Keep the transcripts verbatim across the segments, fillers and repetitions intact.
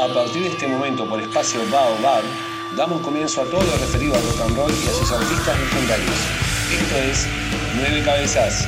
A partir de este momento, por espacio Baobab, damos comienzo a todo lo referido al rock and roll y a sus artistas legendarios. Esto es Nueve Cabezas.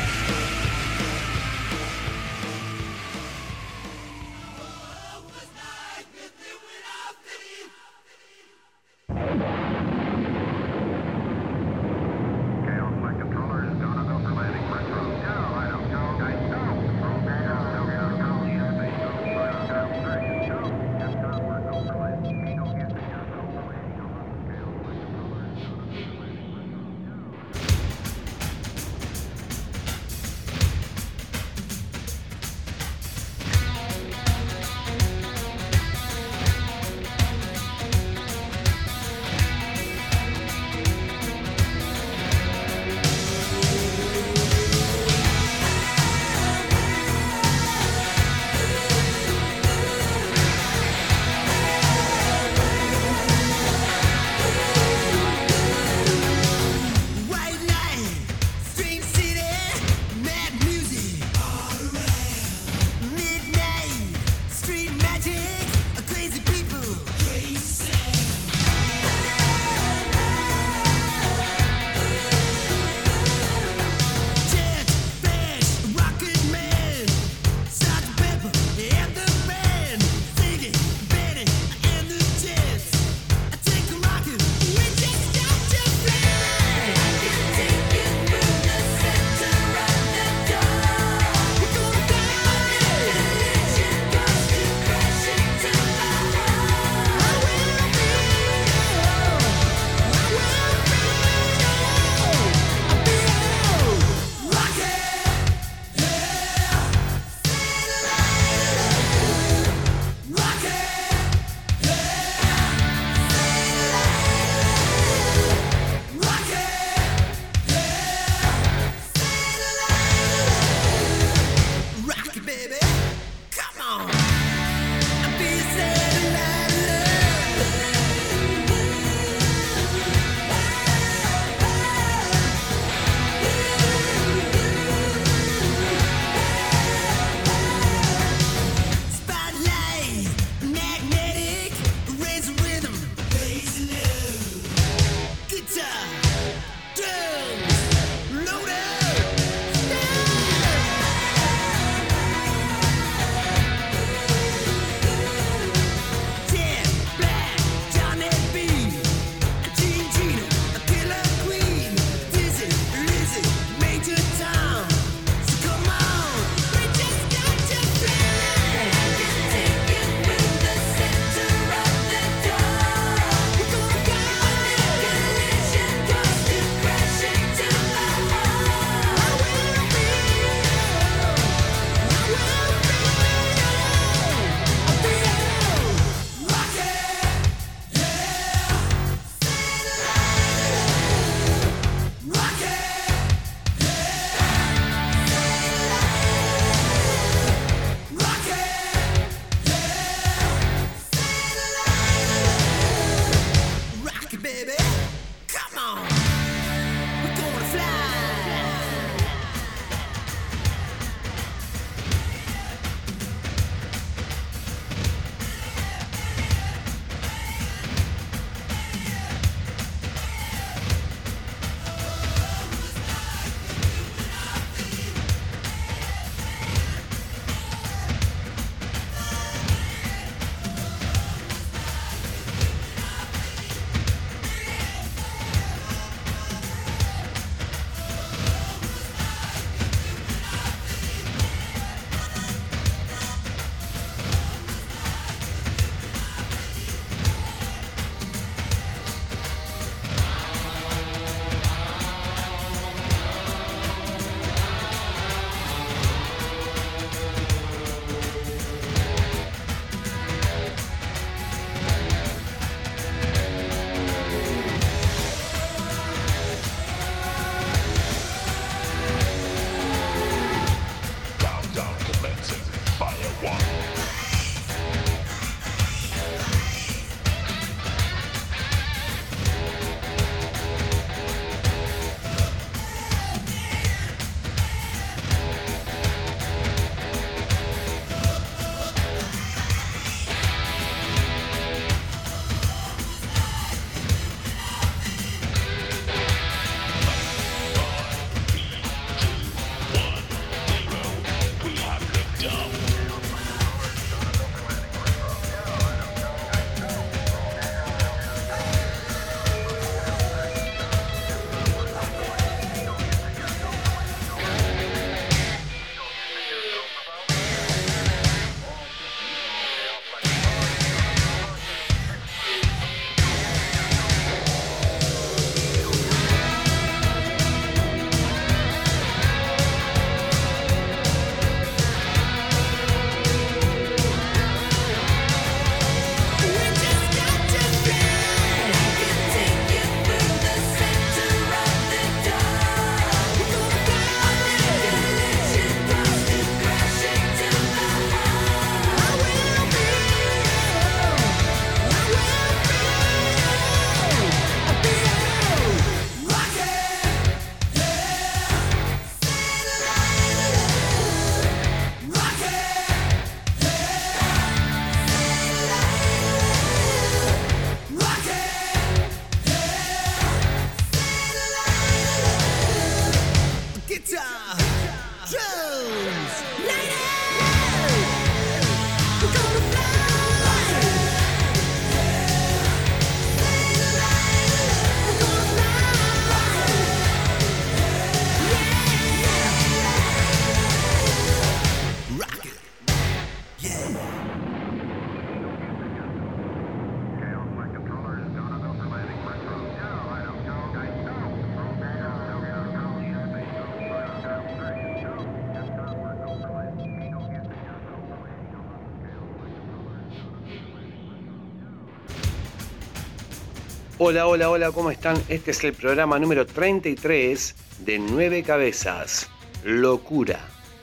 Hola, hola, hola, ¿cómo están? Este es el programa número treinta y tres de Nueve Cabezas. Locura.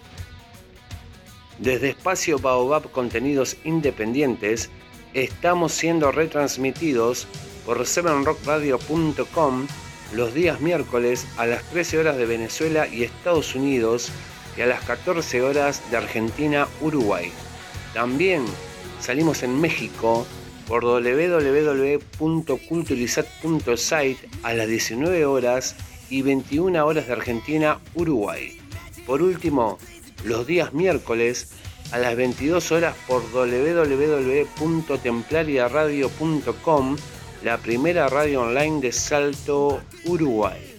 Desde Espacio Baobab Contenidos Independientes, estamos siendo retransmitidos por seven rock radio punto com los días miércoles a las trece horas de Venezuela y Estados Unidos y a las catorce horas de Argentina, Uruguay. También salimos en México por doble u doble u doble u punto culturizat punto site a las diecinueve horas y veintiuna horas de Argentina, Uruguay. Por último, los días miércoles a las veintidós horas por doble u doble u doble u punto templaria radio punto com, la primera radio online de Salto, Uruguay.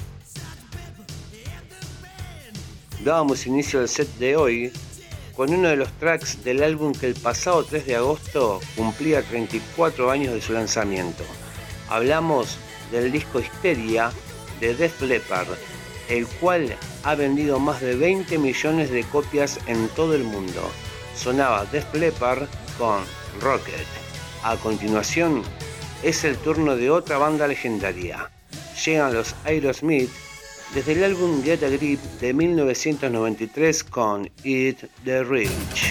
Dábamos inicio al set de hoy con uno de los tracks del álbum que el pasado tres de agosto cumplía treinta y cuatro años de su lanzamiento. Hablamos del disco Histeria de Def Leppard, el cual ha vendido más de veinte millones de copias en todo el mundo. Sonaba Def Leppard con Rocket. A continuación es el turno de otra banda legendaria. Llegan los Aerosmith desde el álbum Get a Grip de mil novecientos noventa y tres con Eat the Rich.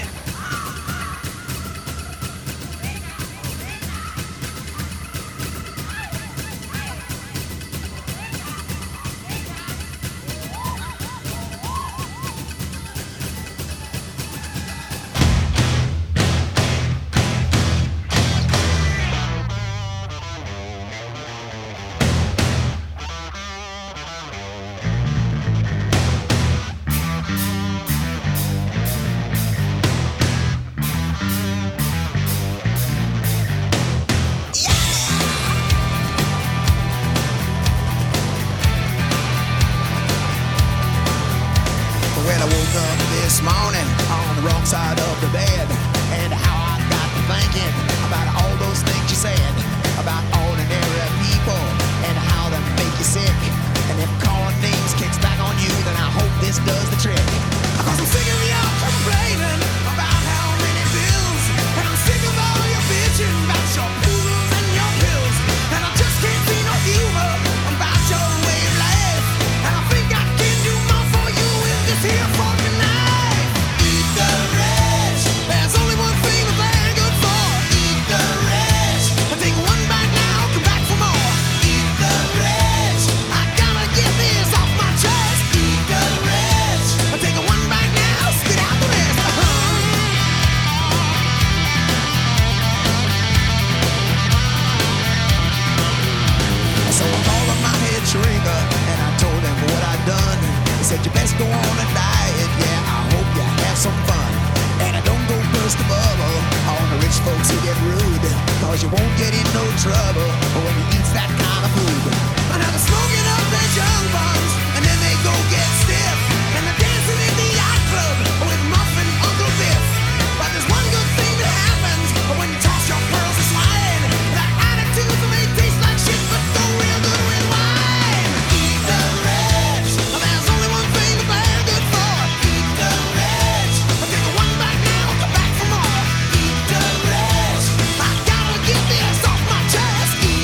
Off my chest.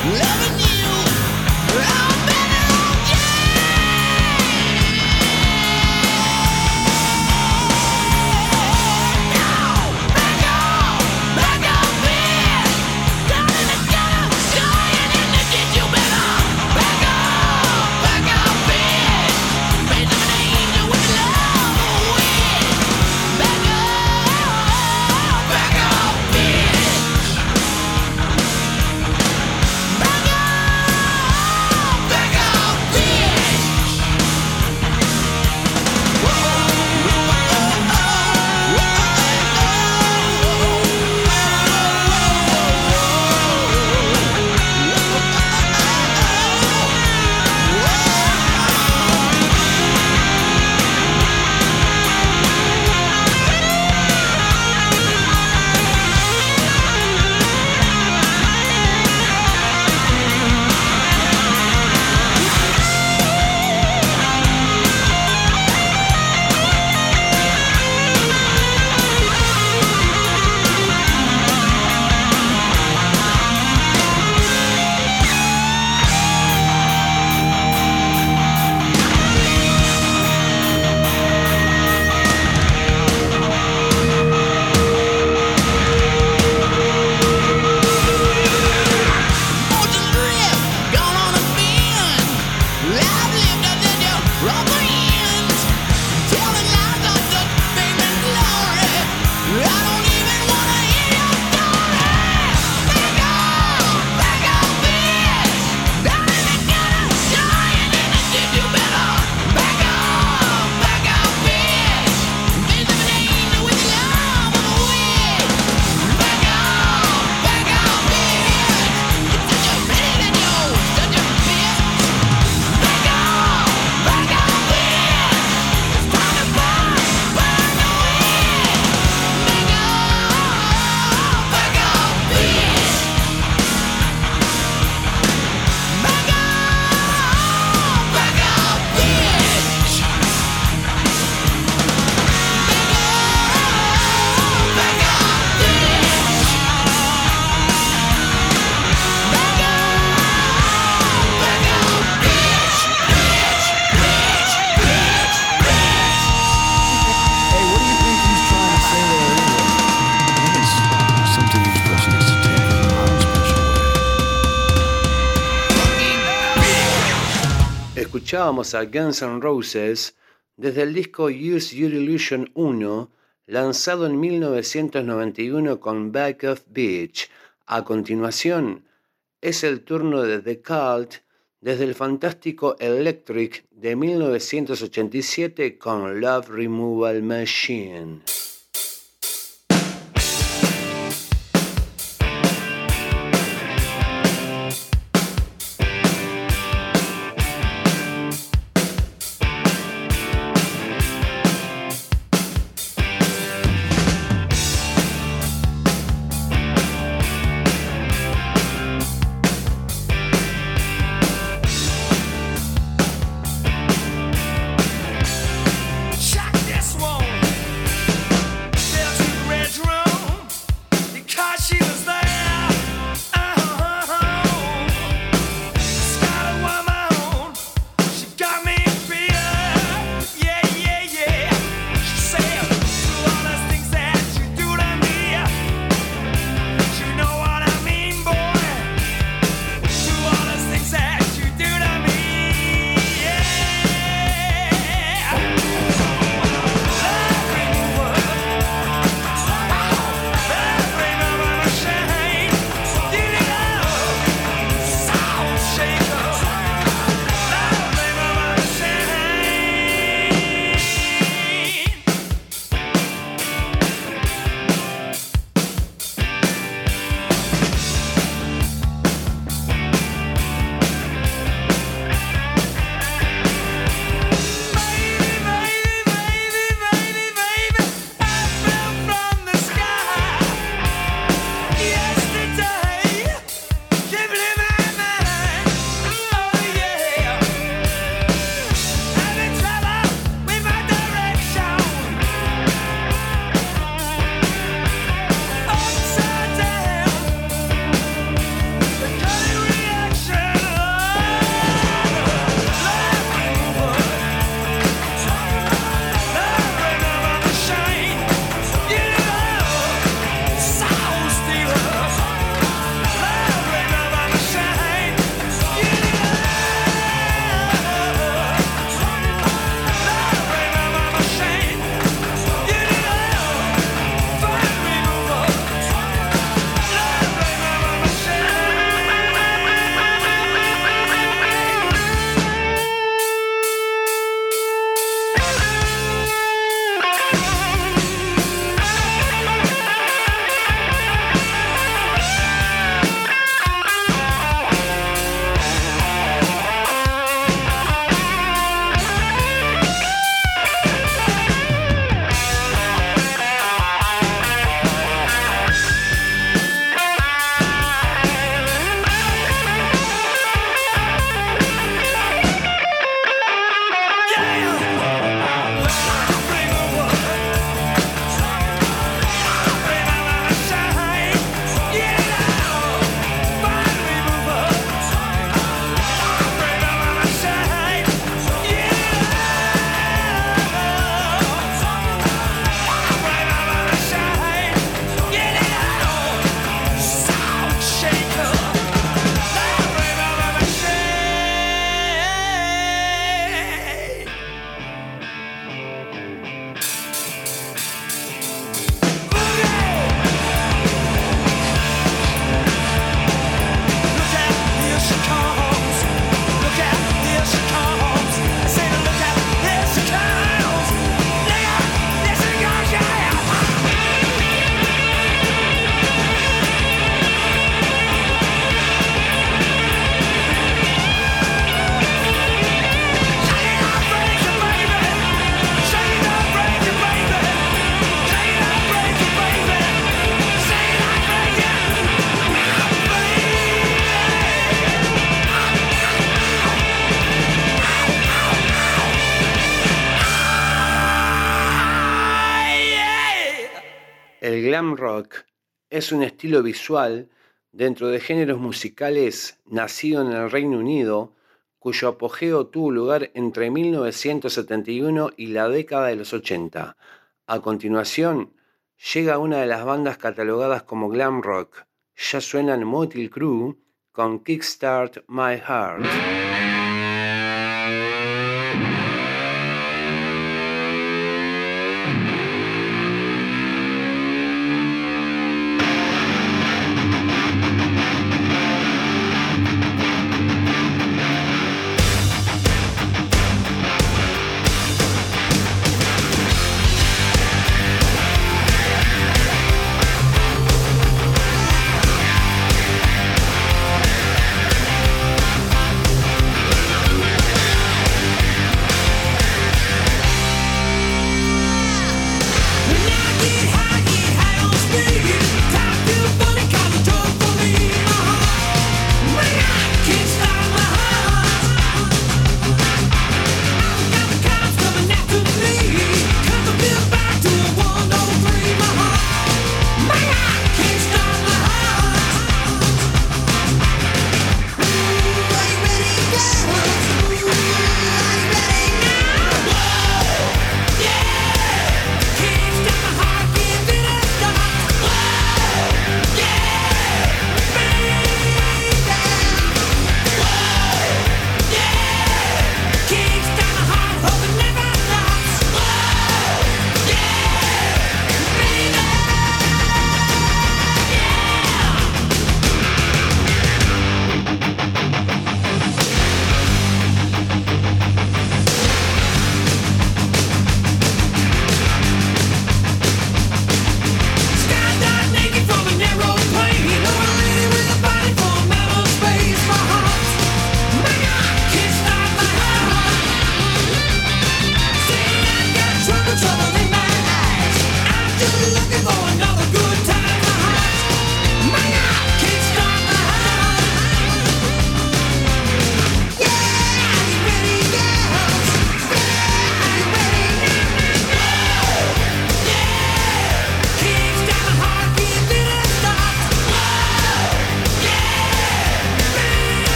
Escuchábamos a Guns N' Roses desde el disco Use Your Illusion uno, lanzado en mil novecientos noventa y uno con Back of Beach. A continuación, es el turno de The Cult desde el fantástico Electric de mil novecientos ochenta y siete con Love Removal Machine. Check this one. glam rock es un estilo visual dentro de géneros musicales nacido en el Reino Unido, cuyo apogeo tuvo lugar entre mil novecientos setenta y uno y la década de los ochenta. A continuación, llega una de las bandas catalogadas como glam rock. Ya suenan Mötley Crüe con Kickstart My Heart.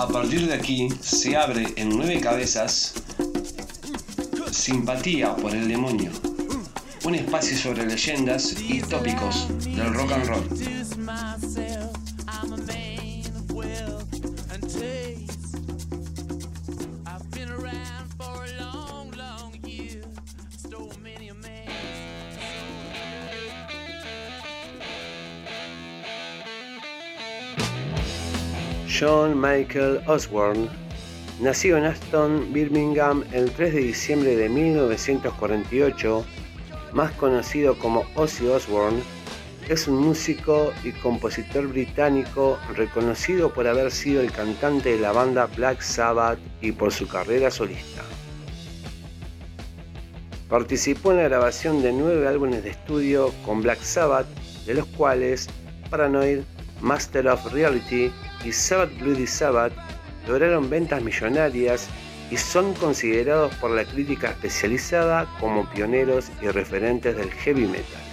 A partir de aquí se abre en nueve cabezas Simpatía por el Demonio, un espacio sobre leyendas y tópicos del rock and roll. John Michael Osborne nació en Aston, Birmingham, el tres de diciembre de mil novecientos cuarenta y ocho, más conocido como Ozzy Osbourne. Es un músico y compositor británico reconocido por haber sido el cantante de la banda Black Sabbath y por su carrera solista. Participó en la grabación de nueve álbumes de estudio con Black Sabbath, de los cuales Paranoid, Master of Reality y Sabbath Bloody Sabbath lograron ventas millonarias y son considerados por la crítica especializada como pioneros y referentes del heavy metal.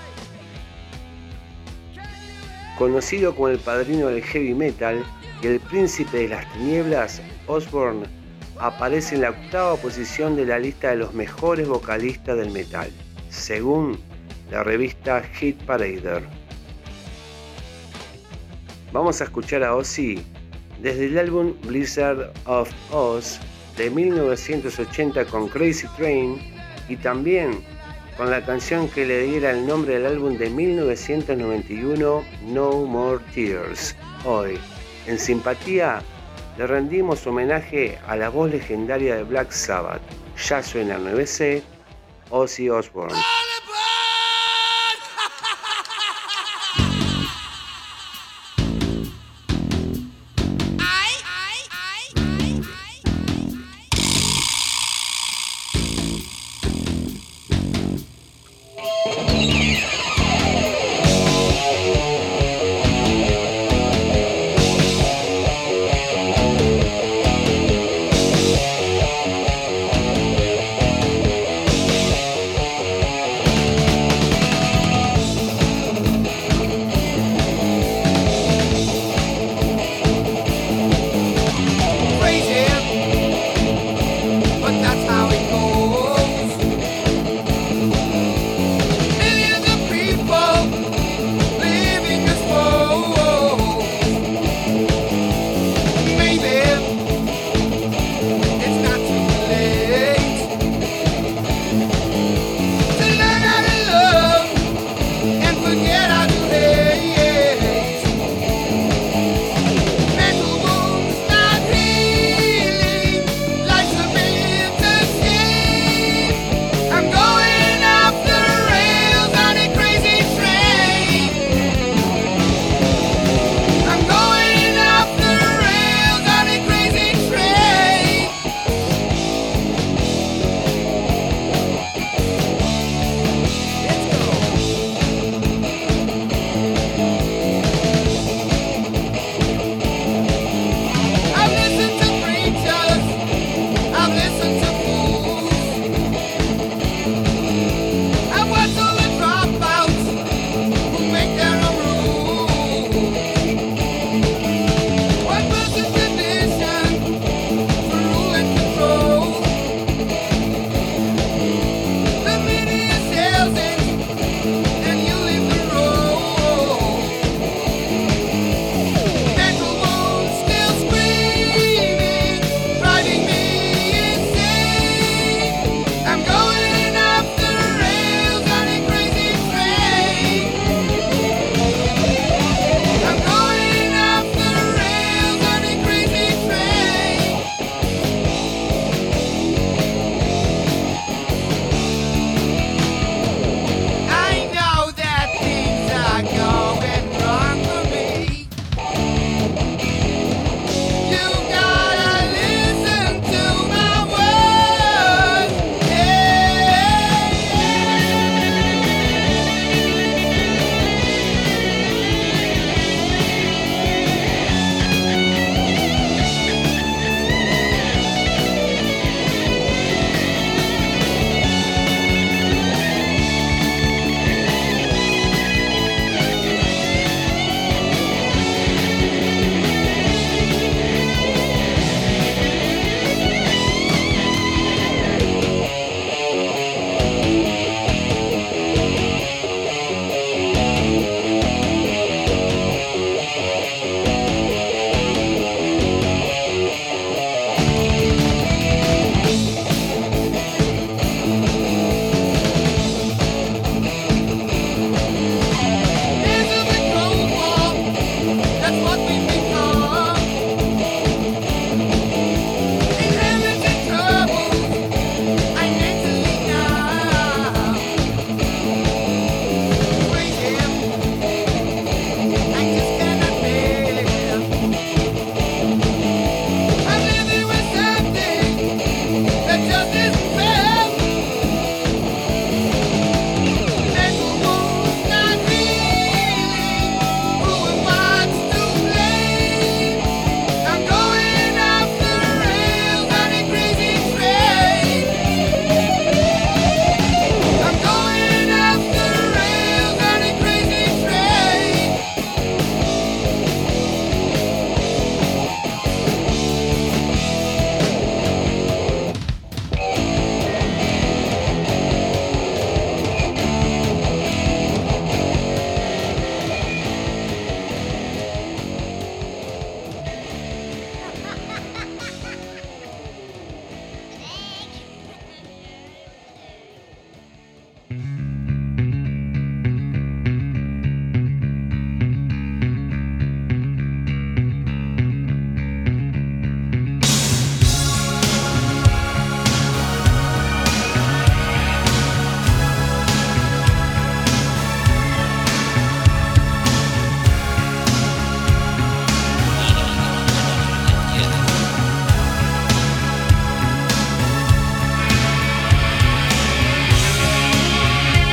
Conocido como el padrino del heavy metal y el príncipe de las tinieblas, Osbourne aparece en la octava posición de la lista de los mejores vocalistas del metal, según la revista Hit Parader. Vamos a escuchar a Ozzy desde el álbum Blizzard of Oz de mil novecientos ochenta con Crazy Train y también con la canción que le diera el nombre al álbum de mil novecientos noventa y uno, No More Tears. Hoy, en Simpatía, le rendimos homenaje a la voz legendaria de Black Sabbath. Ya suena nueve C, Ozzy Osbourne. Thank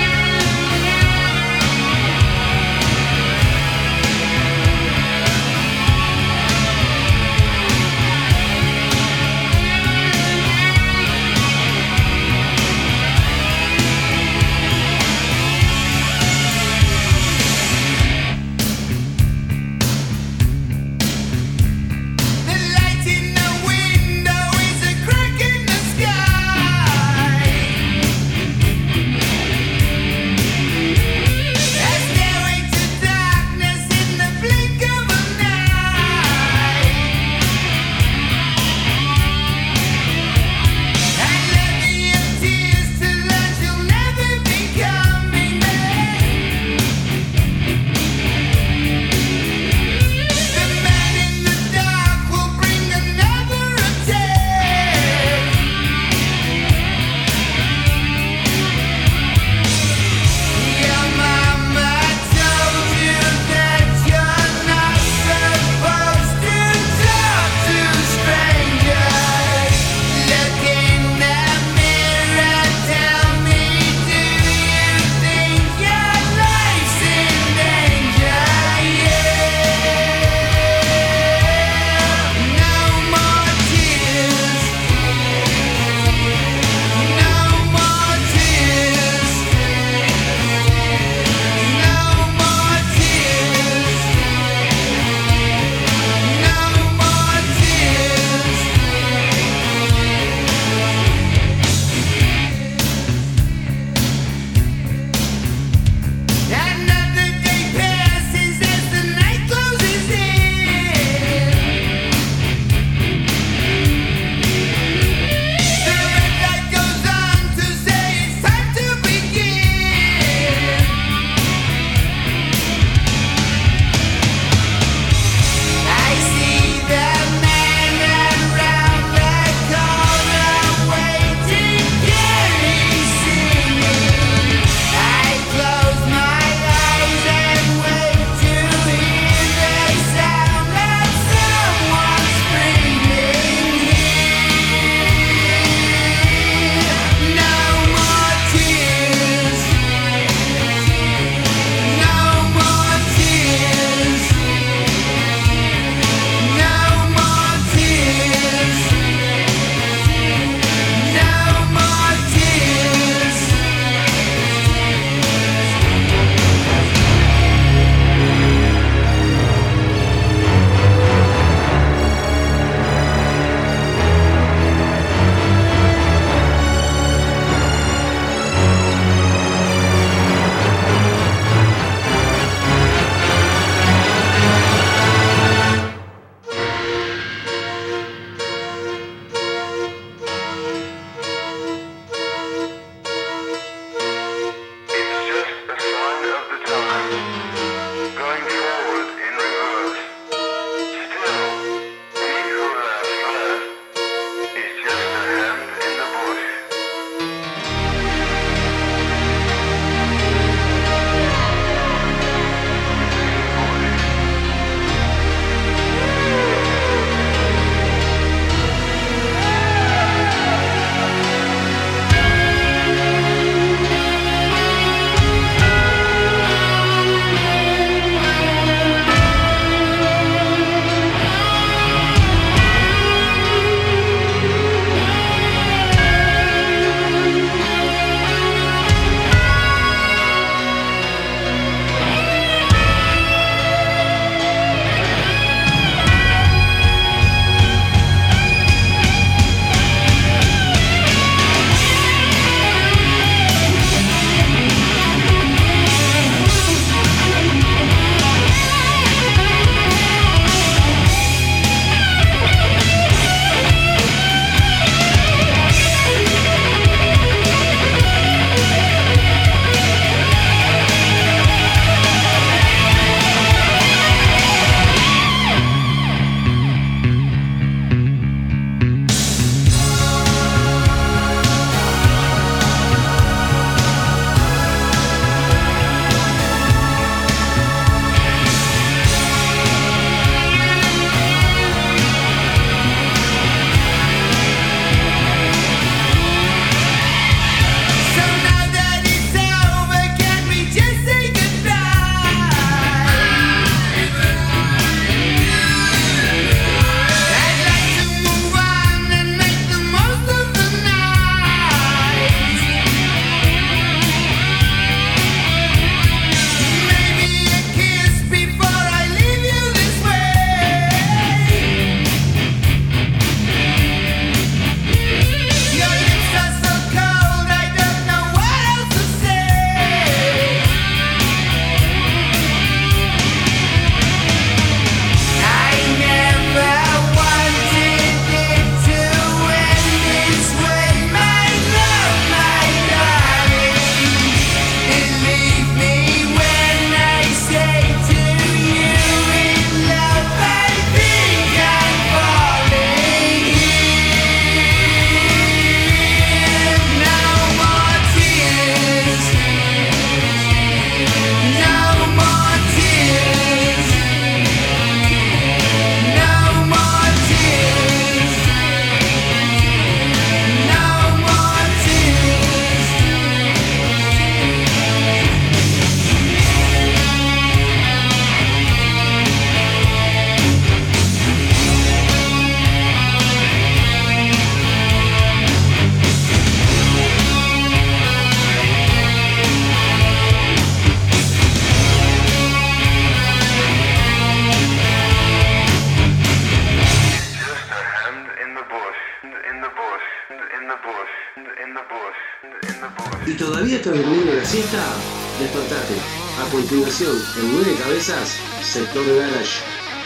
¿Todavía estás durmiendo la siesta? Despertate. A continuación, en Nueve Cabezas, Sector Garage.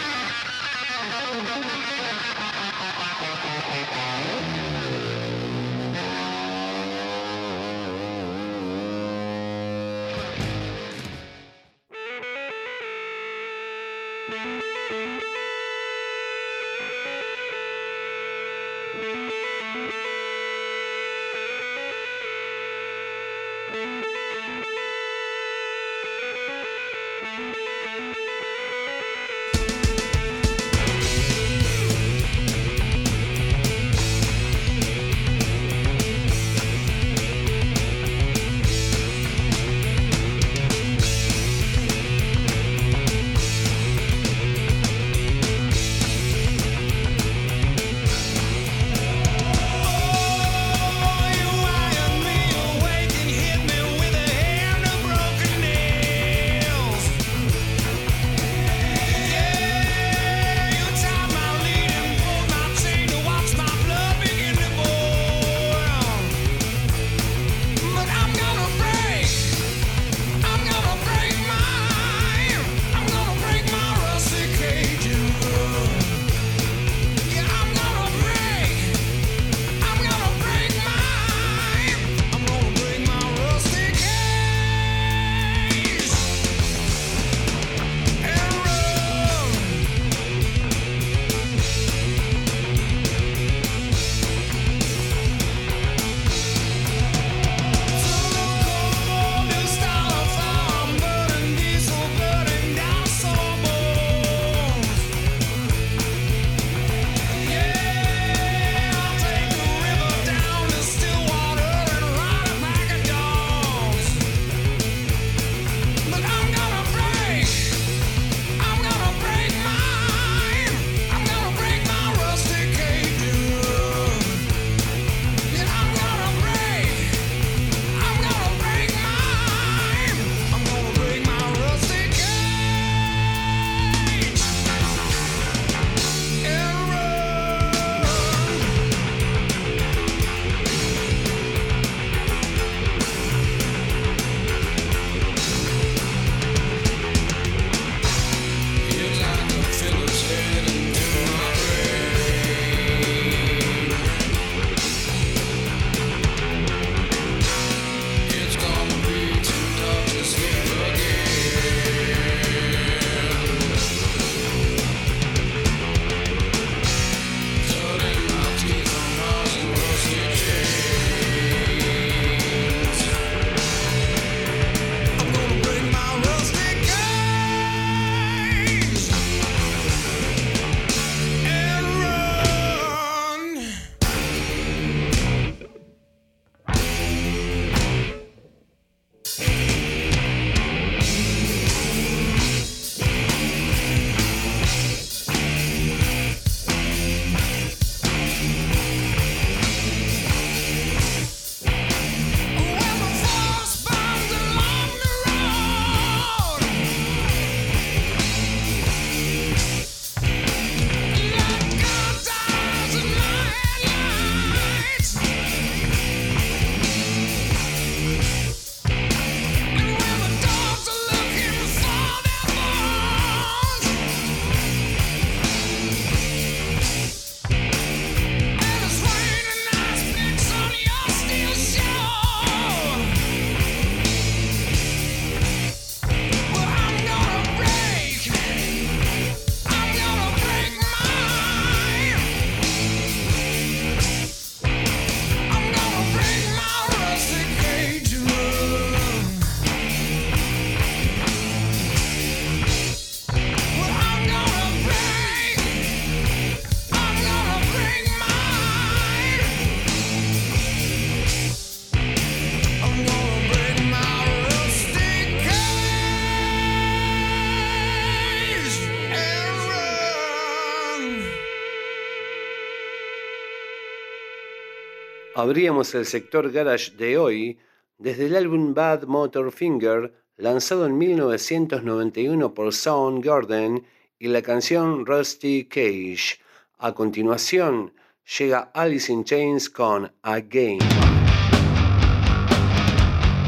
Abríamos el sector garage de hoy desde el álbum Bad Motor Finger, lanzado en mil novecientos noventa y uno por Soundgarden, y la canción Rusty Cage. A continuación llega Alice in Chains con Again.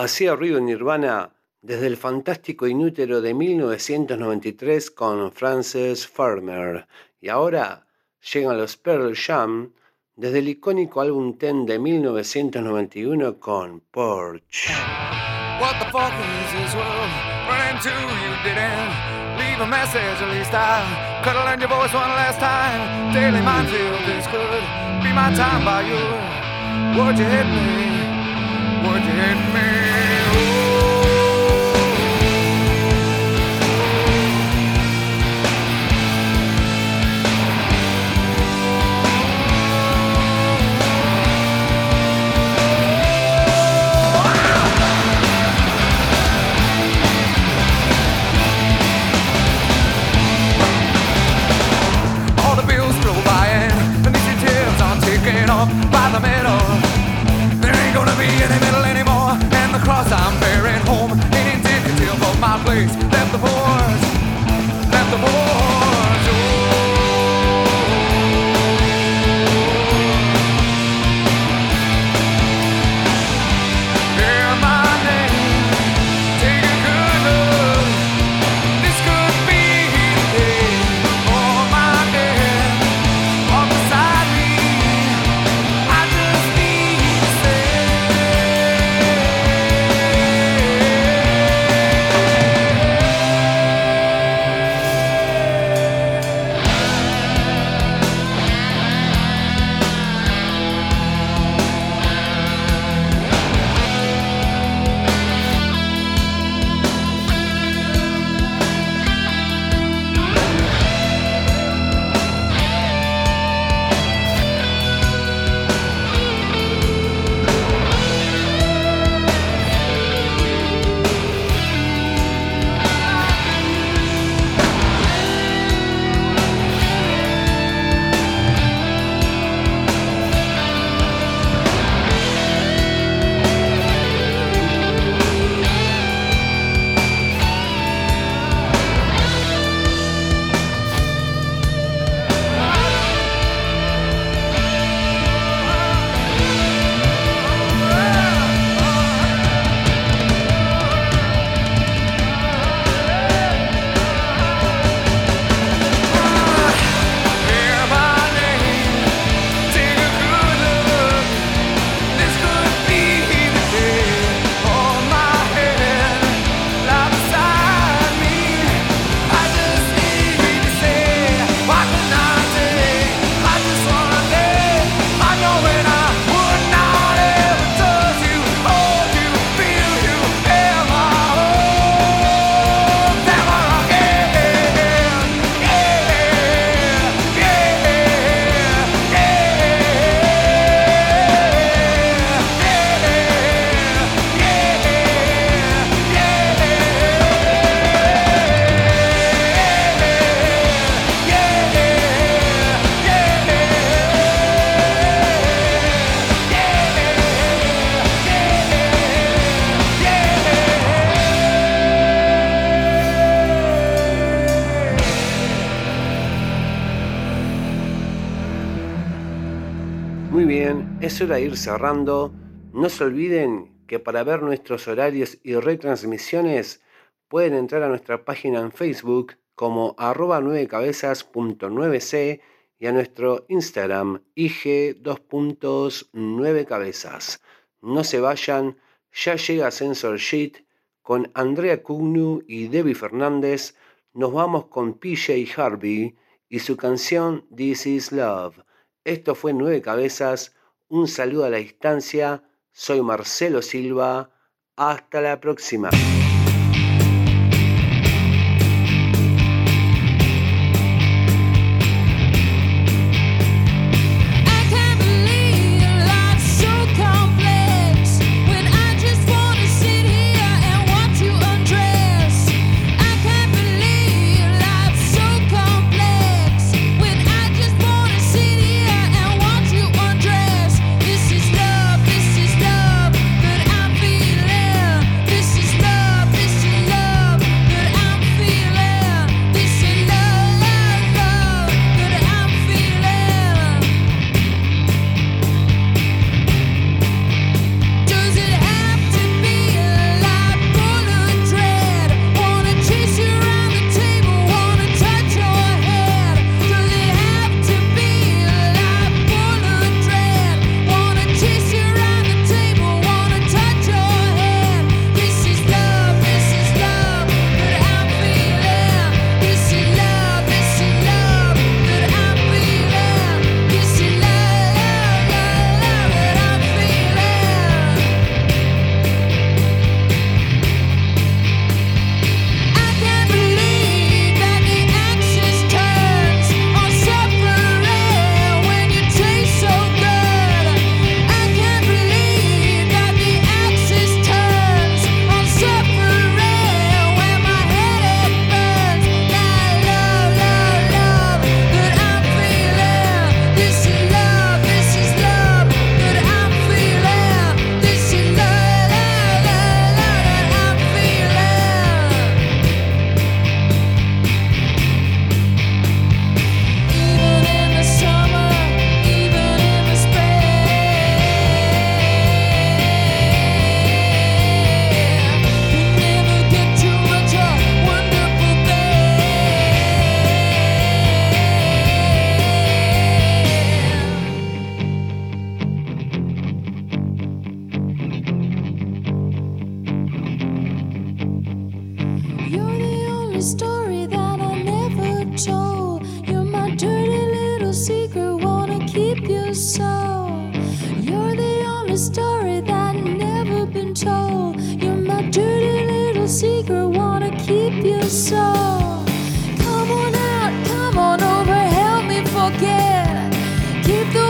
Hacía ruido Nirvana desde el fantástico Inútero de mil novecientos noventa y tres con Frances Farmer, y ahora llegan los Pearl Jam desde el icónico álbum Ten de mil novecientos noventa y uno con Porch. What the fuck is this world running to? You didn't leave a message, at least I could have learned your voice one last time. Daily minefield, this could be my time by you. Would you hit me? Would you hit me? Up by the middle, there ain't gonna be any middle anymore, and the cross I'm bearing home ain't indicative of my place. Left the boys, left the boys. Hear my name, take a good look. This could be the day for my death. Walk beside me. Es hora de ir cerrando. No se olviden que para ver nuestros horarios y retransmisiones pueden entrar a nuestra página en Facebook como arroba nueve cabezas punto nueve c y a nuestro Instagram I G dos nueve cabezas. No se vayan, ya llega Sensor Sheet con Andrea Cugnu y Debbie Fernández. Nos vamos con P J Harvey y su canción This Is Love. Esto fue Nueve Cabezas. Un saludo a la distancia, soy Marcelo Silva, hasta la próxima. This is love. keep the